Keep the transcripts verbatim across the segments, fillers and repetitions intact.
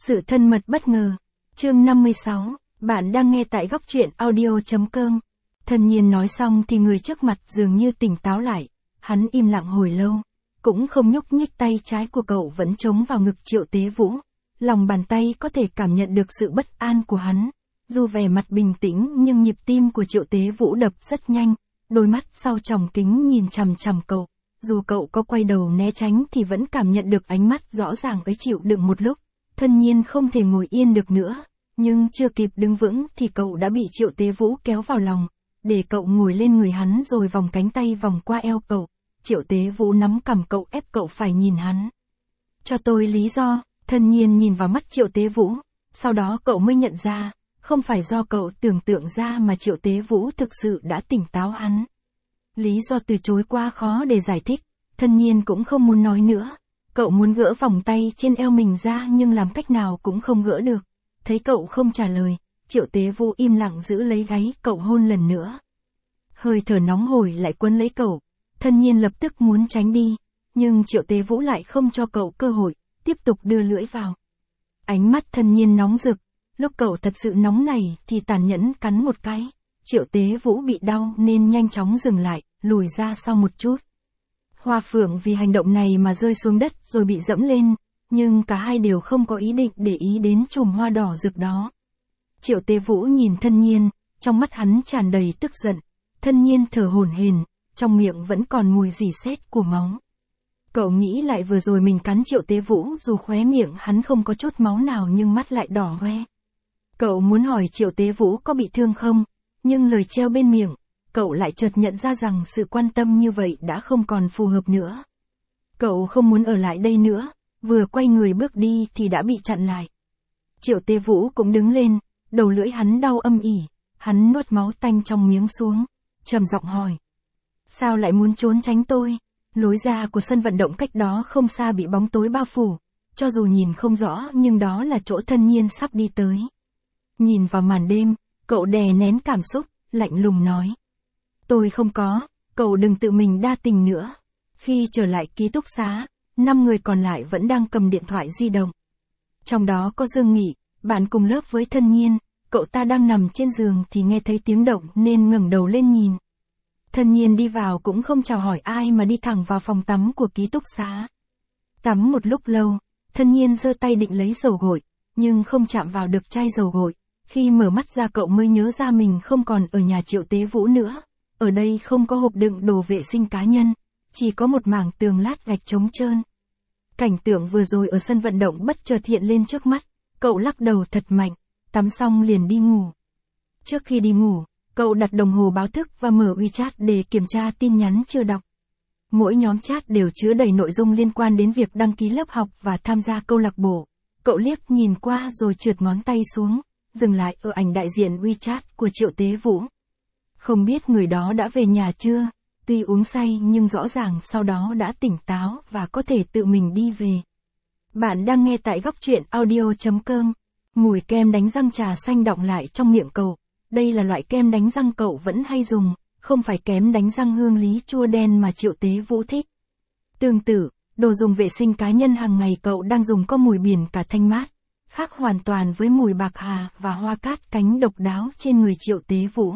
Sự thân mật bất ngờ. Chương năm mươi sáu, bạn đang nghe tại góc truyện audio.com. Thân Nhiên nói xong thì người trước mặt dường như tỉnh táo lại, hắn im lặng hồi lâu, cũng không nhúc nhích, tay trái của cậu vẫn chống vào ngực Triệu Tế Vũ. Lòng bàn tay có thể cảm nhận được sự bất an của hắn. Dù vẻ mặt bình tĩnh nhưng nhịp tim của Triệu Tế Vũ đập rất nhanh, đôi mắt sau tròng kính nhìn chằm chằm cậu. Dù cậu có quay đầu né tránh thì vẫn cảm nhận được ánh mắt rõ ràng ấy. Chịu đựng một lúc, Thân Nhiên không thể ngồi yên được nữa, nhưng chưa kịp đứng vững thì cậu đã bị Triệu Tế Vũ kéo vào lòng, để cậu ngồi lên người hắn rồi vòng cánh tay vòng qua eo cậu. Triệu Tế Vũ nắm cằm cậu, ép cậu phải nhìn hắn. Cho tôi lý do. Thân Nhiên nhìn vào mắt Triệu Tế Vũ, sau đó cậu mới nhận ra, không phải do cậu tưởng tượng ra mà Triệu Tế Vũ thực sự đã tỉnh táo hắn. Lý do từ chối quá khó để giải thích, Thân Nhiên cũng không muốn nói nữa. Cậu muốn gỡ vòng tay trên eo mình ra nhưng làm cách nào cũng không gỡ được. Thấy cậu không trả lời, Triệu Tế Vũ im lặng giữ lấy gáy cậu hôn lần nữa. Hơi thở nóng hổi lại quấn lấy cậu, Thân Nhiên lập tức muốn tránh đi, nhưng Triệu Tế Vũ lại không cho cậu cơ hội, tiếp tục đưa lưỡi vào. Ánh mắt Thân Nhiên nóng rực, lúc cậu thật sự nóng này thì tàn nhẫn cắn một cái. Triệu Tế Vũ bị đau nên nhanh chóng dừng lại, lùi ra sau một chút. Hoa Phượng vì hành động này mà rơi xuống đất rồi bị dẫm lên, nhưng cả hai đều không có ý định để ý đến chùm hoa đỏ rực đó. Triệu Tế Vũ nhìn Thân Nhiên, trong mắt hắn tràn đầy tức giận. Thân Nhiên thở hổn hển, trong miệng vẫn còn mùi rỉ sét của máu. Cậu nghĩ lại vừa rồi mình cắn Triệu Tế Vũ, dù khóe miệng hắn không có chút máu nào nhưng mắt lại đỏ hoe. Cậu muốn hỏi Triệu Tế Vũ có bị thương không, nhưng lời treo bên miệng, cậu lại chợt nhận ra rằng sự quan tâm như vậy đã không còn phù hợp nữa. Cậu không muốn ở lại đây nữa, vừa quay người bước đi thì đã bị chặn lại. Triệu Tế Vũ cũng đứng lên, đầu lưỡi hắn đau âm ỉ, hắn nuốt máu tanh trong miếng xuống, trầm giọng hỏi. Sao lại muốn trốn tránh tôi? Lối ra của sân vận động cách đó không xa bị bóng tối bao phủ, cho dù nhìn không rõ nhưng đó là chỗ Thân Nhiên sắp đi tới. Nhìn vào màn đêm, cậu đè nén cảm xúc, lạnh lùng nói. Tôi không có, cậu đừng tự mình đa tình nữa. Khi trở lại ký túc xá, năm người còn lại vẫn đang cầm điện thoại di động. Trong đó có Dương Nghị, bạn cùng lớp với Thân Nhiên, cậu ta đang nằm trên giường thì nghe thấy tiếng động nên ngẩng đầu lên nhìn. Thân Nhiên đi vào cũng không chào hỏi ai mà đi thẳng vào phòng tắm của ký túc xá. Tắm một lúc lâu, Thân Nhiên giơ tay định lấy dầu gội, nhưng không chạm vào được chai dầu gội. Khi mở mắt ra cậu mới nhớ ra mình không còn ở nhà Triệu Tế Vũ nữa. Ở đây không có hộp đựng đồ vệ sinh cá nhân, chỉ có một mảng tường lát gạch trống trơn. Cảnh tượng vừa rồi ở sân vận động bất chợt hiện lên trước mắt, cậu lắc đầu thật mạnh, tắm xong liền đi ngủ. Trước khi đi ngủ, cậu đặt đồng hồ báo thức và mở WeChat để kiểm tra tin nhắn chưa đọc. Mỗi nhóm chat đều chứa đầy nội dung liên quan đến việc đăng ký lớp học và tham gia câu lạc bộ. Cậu liếc nhìn qua rồi trượt ngón tay xuống, dừng lại ở ảnh đại diện WeChat của Triệu Tế Vũ. Không biết người đó đã về nhà chưa, tuy uống say nhưng rõ ràng sau đó đã tỉnh táo và có thể tự mình đi về. Bạn đang nghe tại góc truyện audio.com. Mùi kem đánh răng trà xanh đọng lại trong miệng cậu. Đây là loại kem đánh răng cậu vẫn hay dùng, không phải kem đánh răng hương lý chua đen mà Triệu Tế Vũ thích. Tương tự, đồ dùng vệ sinh cá nhân hàng ngày cậu đang dùng có mùi biển cả thanh mát, khác hoàn toàn với mùi bạc hà và hoa cát cánh độc đáo trên người Triệu Tế Vũ.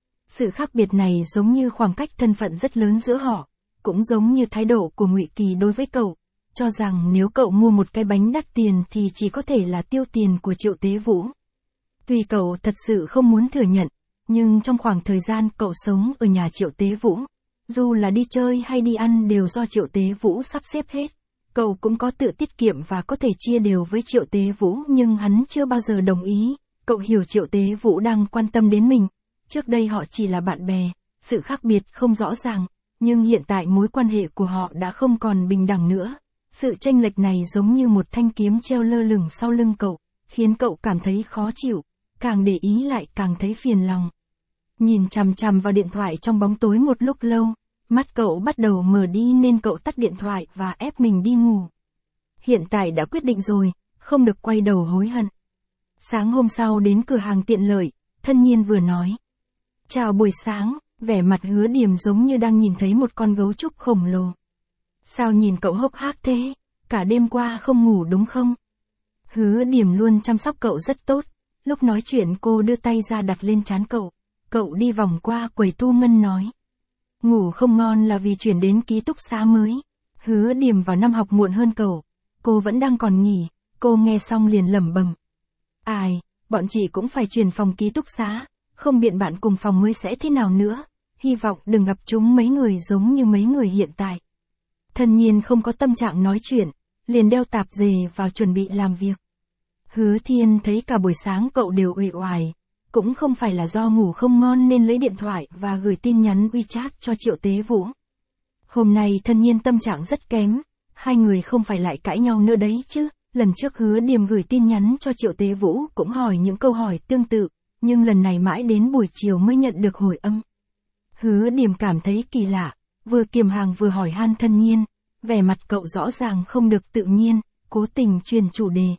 Sự khác biệt này giống như khoảng cách thân phận rất lớn giữa họ, cũng giống như thái độ của Ngụy Kỳ đối với cậu, cho rằng nếu cậu mua một cái bánh đắt tiền thì chỉ có thể là tiêu tiền của Triệu Tế Vũ. Tuy cậu thật sự không muốn thừa nhận, nhưng trong khoảng thời gian cậu sống ở nhà Triệu Tế Vũ, dù là đi chơi hay đi ăn đều do Triệu Tế Vũ sắp xếp hết. Cậu cũng có tự tiết kiệm và có thể chia đều với Triệu Tế Vũ nhưng hắn chưa bao giờ đồng ý. Cậu hiểu Triệu Tế Vũ đang quan tâm đến mình. Trước đây họ chỉ là bạn bè, sự khác biệt không rõ ràng, nhưng hiện tại mối quan hệ của họ đã không còn bình đẳng nữa. Sự chênh lệch này giống như một thanh kiếm treo lơ lửng sau lưng cậu, khiến cậu cảm thấy khó chịu, càng để ý lại càng thấy phiền lòng. Nhìn chằm chằm vào điện thoại trong bóng tối một lúc lâu, mắt cậu bắt đầu mờ đi nên cậu tắt điện thoại và ép mình đi ngủ. Hiện tại đã quyết định rồi, không được quay đầu hối hận. Sáng hôm sau đến cửa hàng tiện lợi, Thân Nhiên vừa nói. Chào buổi sáng, vẻ mặt Hứa Điềm giống như đang nhìn thấy một con gấu trúc khổng lồ. Sao nhìn cậu hốc hác thế, cả đêm qua không ngủ đúng không? Hứa Điểm luôn chăm sóc cậu rất tốt, lúc nói chuyện cô đưa tay ra đặt lên trán cậu, cậu đi vòng qua quầy thu ngân nói. Ngủ không ngon là vì chuyển đến ký túc xá mới. Hứa Điểm vào năm học muộn hơn cậu, cô vẫn đang còn nghỉ, cô nghe xong liền lẩm bẩm. Ai, bọn chị cũng phải chuyển phòng ký túc xá, không biện bạn cùng phòng mới sẽ thế nào nữa, hy vọng đừng gặp chúng mấy người giống như mấy người hiện tại. Thân Nhiên không có tâm trạng nói chuyện, liền đeo tạp dề vào chuẩn bị làm việc. Hứa Thiên thấy cả buổi sáng cậu đều uể oải, cũng không phải là do ngủ không ngon nên lấy điện thoại và gửi tin nhắn WeChat cho Triệu Tế Vũ. Hôm nay Thân Nhiên tâm trạng rất kém, hai người không phải lại cãi nhau nữa đấy chứ. Lần trước Hứa Điểm gửi tin nhắn cho Triệu Tế Vũ cũng hỏi những câu hỏi tương tự, nhưng lần này mãi đến buổi chiều mới nhận được hồi âm. Hứa Điểm cảm thấy kỳ lạ, vừa kiềm hàng vừa hỏi han Thân Nhiên, vẻ mặt cậu rõ ràng không được tự nhiên, cố tình truyền chủ đề.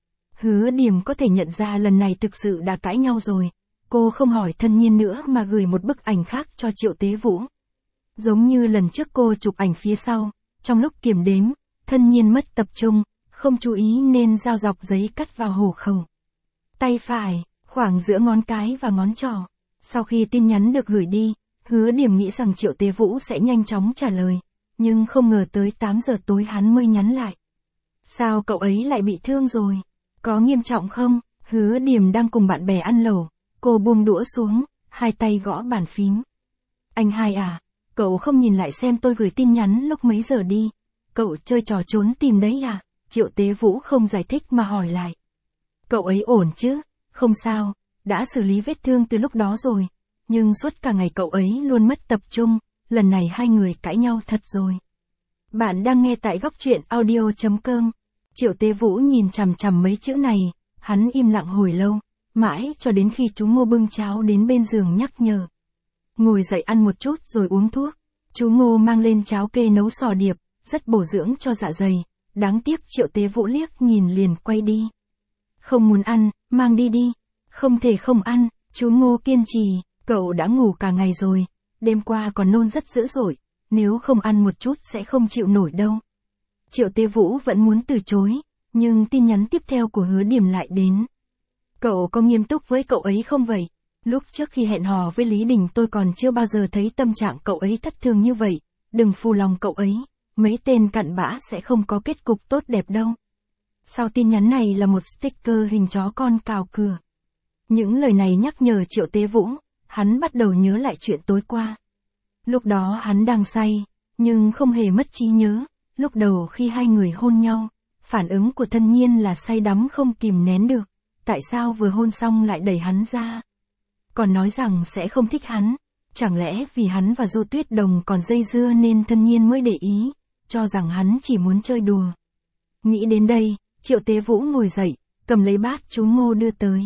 Hứa Điểm có thể nhận ra lần này thực sự đã cãi nhau rồi, cô không hỏi Thân Nhiên nữa mà gửi một bức ảnh khác cho Triệu Tế Vũ. Giống như lần trước cô chụp ảnh phía sau, trong lúc kiểm đếm, Thân Nhiên mất tập trung, không chú ý nên dao dọc giấy cắt vào hổ khẩu. Tay phải, khoảng giữa ngón cái và ngón trỏ. Sau khi tin nhắn được gửi đi, Hứa Điểm nghĩ rằng Triệu Tế Vũ sẽ nhanh chóng trả lời, nhưng không ngờ tới tám giờ tối hắn mới nhắn lại. Sao cậu ấy lại bị thương rồi? Có nghiêm trọng không? Hứa Điểm đang cùng bạn bè ăn lẩu, cô buông đũa xuống, hai tay gõ bàn phím. Anh hai à, cậu không nhìn lại xem tôi gửi tin nhắn lúc mấy giờ đi? Cậu chơi trò trốn tìm đấy à? Triệu Tế Vũ không giải thích mà hỏi lại. Cậu ấy ổn chứ? Không sao, đã xử lý vết thương từ lúc đó rồi. Nhưng suốt cả ngày cậu ấy luôn mất tập trung, lần này hai người cãi nhau thật rồi. Bạn đang nghe tại góc truyện audio chấm com. Triệu Tế Vũ nhìn chằm chằm mấy chữ này, hắn im lặng hồi lâu, mãi cho đến khi chú Ngô bưng cháo đến bên giường nhắc nhở. Ngồi dậy ăn một chút rồi uống thuốc. Chú Ngô mang lên cháo kê nấu sò điệp, rất bổ dưỡng cho dạ dày. Đáng tiếc Triệu Tế Vũ liếc nhìn liền quay đi. Không muốn ăn, mang đi đi. Không thể không ăn, chú Ngô kiên trì, cậu đã ngủ cả ngày rồi, đêm qua còn nôn rất dữ dội, nếu không ăn một chút sẽ không chịu nổi đâu. Triệu Tế Vũ vẫn muốn từ chối, nhưng tin nhắn tiếp theo của Hứa Điểm lại đến. Cậu có nghiêm túc với cậu ấy không vậy? Lúc trước khi hẹn hò với Lý Đình tôi còn chưa bao giờ thấy tâm trạng cậu ấy thất thường như vậy, đừng phù lòng cậu ấy. Mấy tên cặn bã sẽ không có kết cục tốt đẹp đâu. Sau tin nhắn này là một sticker hình chó con cào cửa. Những lời này nhắc nhở Triệu Tế Vũ, hắn bắt đầu nhớ lại chuyện tối qua. Lúc đó hắn đang say, nhưng không hề mất trí nhớ. Lúc đầu khi hai người hôn nhau, phản ứng của Thân Nhiên là say đắm không kìm nén được. Tại sao vừa hôn xong lại đẩy hắn ra? Còn nói rằng sẽ không thích hắn. Chẳng lẽ vì hắn và Du Tuyết Đồng còn dây dưa nên Thân Nhiên mới để ý, cho rằng hắn chỉ muốn chơi đùa. Nghĩ đến đây, Triệu Tế Vũ ngồi dậy, cầm lấy bát chú Ngô đưa tới.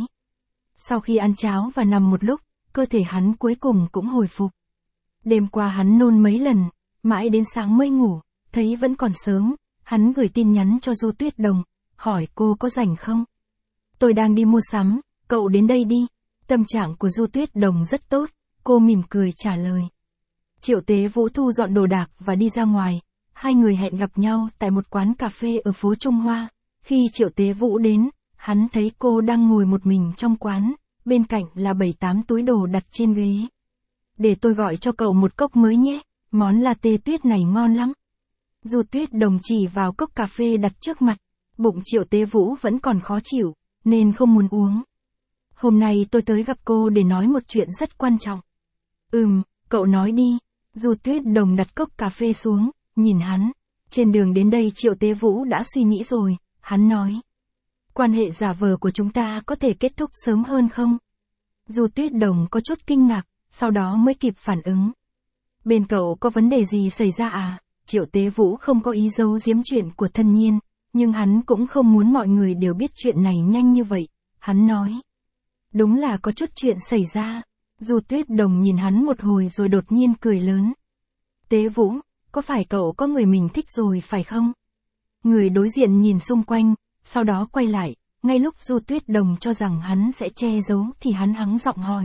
Sau khi ăn cháo và nằm một lúc, cơ thể hắn cuối cùng cũng hồi phục. Đêm qua hắn nôn mấy lần, mãi đến sáng mới ngủ, thấy vẫn còn sớm, hắn gửi tin nhắn cho Du Tuyết Đồng, hỏi cô có rảnh không? Tôi đang đi mua sắm, cậu đến đây đi. Tâm trạng của Du Tuyết Đồng rất tốt, cô mỉm cười trả lời. Triệu Tế Vũ thu dọn đồ đạc và đi ra ngoài. Hai người hẹn gặp nhau tại một quán cà phê ở phố Trung Hoa. Khi Triệu Tế Vũ đến, hắn thấy cô đang ngồi một mình trong quán, bên cạnh là bảy tám túi đồ đặt trên ghế. Để tôi gọi cho cậu một cốc mới nhé, món latte tuyết này ngon lắm. Du Tuyết Đồng chỉ vào cốc cà phê đặt trước mặt, bụng Triệu Tế Vũ vẫn còn khó chịu, nên không muốn uống. Hôm nay tôi tới gặp cô để nói một chuyện rất quan trọng. Ừm, cậu nói đi. Du Tuyết Đồng đặt cốc cà phê xuống, nhìn hắn. Trên đường đến đây Triệu Tế Vũ đã suy nghĩ rồi, hắn nói. Quan hệ giả vờ của chúng ta có thể kết thúc sớm hơn không? Du Tuyết Đồng có chút kinh ngạc, sau đó mới kịp phản ứng. Bên cậu có vấn đề gì xảy ra à? Triệu Tế Vũ không có ý giấu giếm chuyện của Thân Nhiên, nhưng hắn cũng không muốn mọi người đều biết chuyện này nhanh như vậy. Hắn nói. Đúng là có chút chuyện xảy ra. Du Tuyết Đồng nhìn hắn một hồi rồi đột nhiên cười lớn. Tế Vũ, có phải cậu có người mình thích rồi phải không? Người đối diện nhìn xung quanh, sau đó quay lại, ngay lúc Du Tuyết Đồng cho rằng hắn sẽ che giấu thì hắn hắng giọng hỏi.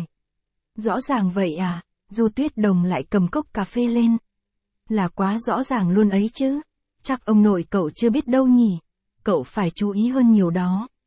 Rõ ràng vậy à? Du Tuyết Đồng lại cầm cốc cà phê lên. Là quá rõ ràng luôn ấy chứ. Chắc ông nội cậu chưa biết đâu nhỉ. Cậu phải chú ý hơn nhiều đó.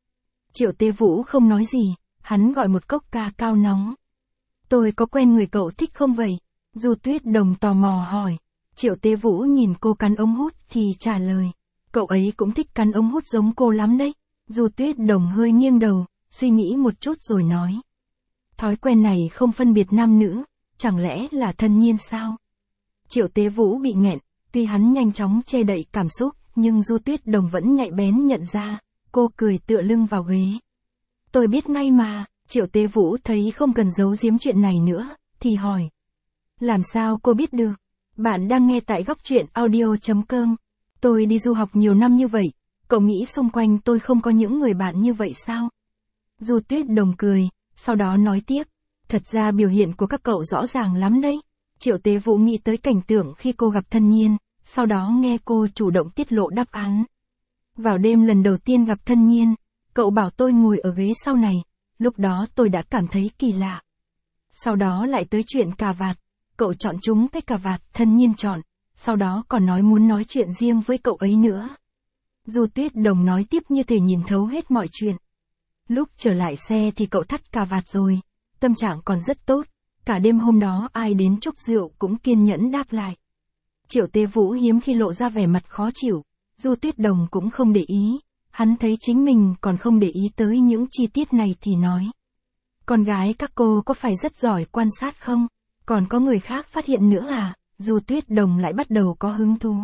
Triệu Tế Vũ không nói gì, hắn gọi một cốc ca cao nóng. Tôi có quen người cậu thích không vậy? Du Tuyết Đồng tò mò hỏi. Triệu Tế Vũ nhìn cô cắn ống hút thì trả lời. Cậu ấy cũng thích cắn ống hút giống cô lắm đấy. Du Tuyết Đồng hơi nghiêng đầu, suy nghĩ một chút rồi nói. Thói quen này không phân biệt nam nữ, chẳng lẽ là thân nhiên sao? Triệu Tế Vũ bị nghẹn, tuy hắn nhanh chóng che đậy cảm xúc, nhưng Du Tuyết Đồng vẫn nhạy bén nhận ra, cô cười tựa lưng vào ghế. Tôi biết ngay mà, Triệu Tế Vũ thấy không cần giấu giếm chuyện này nữa, thì hỏi. Làm sao cô biết được? Bạn đang nghe tại góc truyện audio chấm com. Tôi đi du học nhiều năm như vậy, cậu nghĩ xung quanh tôi không có những người bạn như vậy sao? Du Tuyết Đồng cười, sau đó nói tiếp. Thật ra biểu hiện của các cậu rõ ràng lắm đấy. Triệu Tế Vũ nghĩ tới cảnh tượng khi cô gặp Thân Nhiên, sau đó nghe cô chủ động tiết lộ đáp án. Vào đêm lần đầu tiên gặp Thân Nhiên, cậu bảo tôi ngồi ở ghế sau này, lúc đó tôi đã cảm thấy kỳ lạ. Sau đó lại tới chuyện cà vạt, cậu chọn chúng cái cà vạt Thân Nhiên chọn, sau đó còn nói muốn nói chuyện riêng với cậu ấy nữa. Du Tuyết Đồng nói tiếp như thể nhìn thấu hết mọi chuyện. Lúc trở lại xe thì cậu thắt cà vạt rồi, tâm trạng còn rất tốt, cả đêm hôm đó ai đến chúc rượu cũng kiên nhẫn đáp lại. Triệu Tế Vũ hiếm khi lộ ra vẻ mặt khó chịu, Du Tuyết Đồng cũng không để ý, hắn thấy chính mình còn không để ý tới những chi tiết này thì nói. Con gái các cô có phải rất giỏi quan sát không? Còn có người khác phát hiện nữa à? Du Tuyết Đồng lại bắt đầu có hứng thú.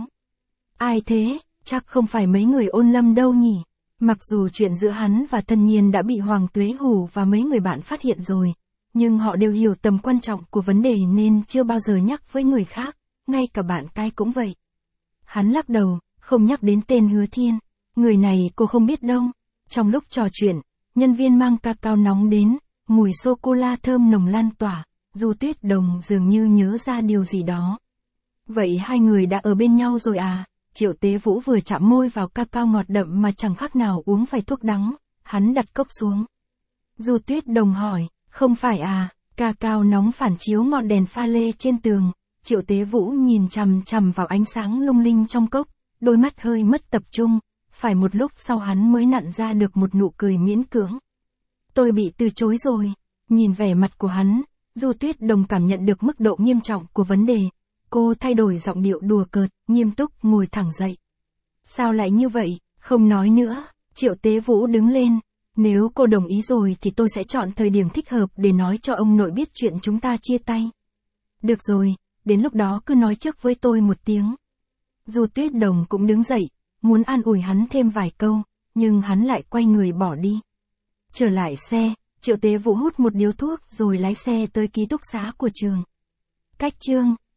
Ai thế? Chắc không phải mấy người Ôn Lâm đâu nhỉ? Mặc dù chuyện giữa hắn và Thân Nhiên đã bị Hoàng Tuế Hủ và mấy người bạn phát hiện rồi, nhưng họ đều hiểu tầm quan trọng của vấn đề nên chưa bao giờ nhắc với người khác, ngay cả bạn cai cũng vậy. Hắn lắc đầu, không nhắc đến tên Hứa Thiên, người này cô không biết đâu. Trong lúc trò chuyện, nhân viên mang ca cao nóng đến, mùi sô-cô-la thơm nồng lan tỏa, Du Tuyết Đồng dường như nhớ ra điều gì đó. Vậy hai người đã ở bên nhau rồi à? Triệu Tế Vũ vừa chạm môi vào ca cao ngọt đậm mà chẳng khác nào uống phải thuốc đắng, hắn đặt cốc xuống. Du Tuyết Đồng hỏi, không phải à? Ca cao nóng phản chiếu ngọn đèn pha lê trên tường, Triệu Tế Vũ nhìn chằm chằm vào ánh sáng lung linh trong cốc, đôi mắt hơi mất tập trung, phải một lúc sau hắn mới nặn ra được một nụ cười miễn cưỡng. Tôi bị từ chối rồi. Nhìn vẻ mặt của hắn, Du Tuyết Đồng cảm nhận được mức độ nghiêm trọng của vấn đề. Cô thay đổi giọng điệu đùa cợt, nghiêm túc ngồi thẳng dậy. Sao lại như vậy? Không nói nữa. Triệu Tế Vũ đứng lên. Nếu cô đồng ý rồi thì tôi sẽ chọn thời điểm thích hợp để nói cho ông nội biết chuyện chúng ta chia tay. Được rồi, đến lúc đó cứ nói trước với tôi một tiếng. Du Tuyết Đồng cũng đứng dậy, muốn an ủi hắn thêm vài câu, nhưng hắn lại quay người bỏ đi. Trở lại xe, Triệu Tế Vũ hút một điếu thuốc rồi lái xe tới ký túc xá của trường. Cách chương